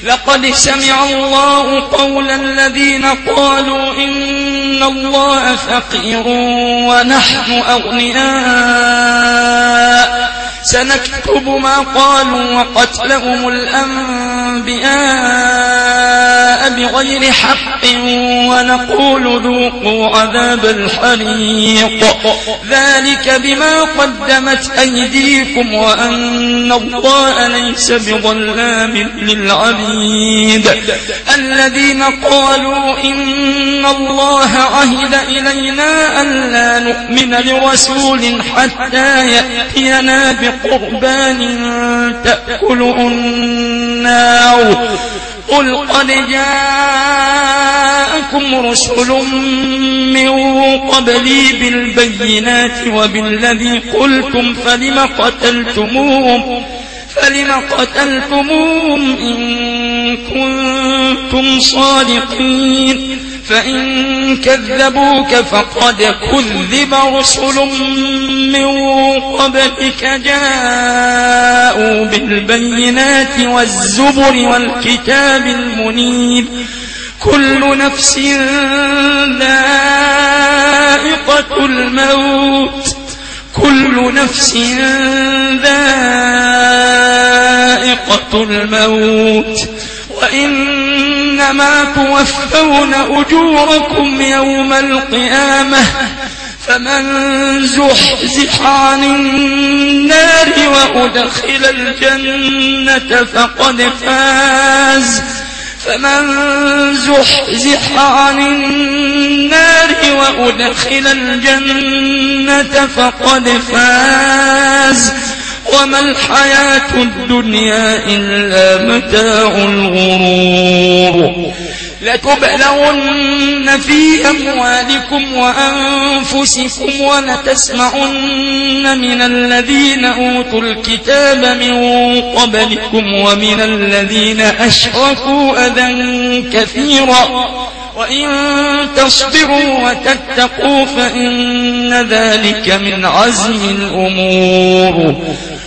لقد سمع الله قول الذين قالوا إن الله فقير ونحن أغنياء سنكتب ما قالوا وقتلهم الأنبياء بغير حق ونقول ذوقوا عذاب الحريق ذلك بما قدمت أيديكم وأن الله ليس بظلام للعبيد الذين قالوا إن الله عهد إلينا ألا نؤمن لرسول حتى يأتينا بقربان تأكله النار قل قد جاءكم رسل من قبلي بالبينات وبالذي قلتم فلم قتلتموهم إن كنتم صادقين فإن كذبوك فقد كذب رسل من قبلك جاءوا بالبينات والزبر والكتاب المنير كل نفس ذائقة الموت وإنما توفون أجوركم يوم القيامة فمن زحزح عن النار وأدخل الجنة فقد فاز وما الحياة الدنيا إلا متاع الغرور لتبلغن في أموالكم وأنفسكم ولتسمعن من الذين أوتوا الكتاب من قبلكم ومن الذين أشركوا أذى كثيرا وإن تصبروا وتتقوا فإن ذلك من عزم الأمور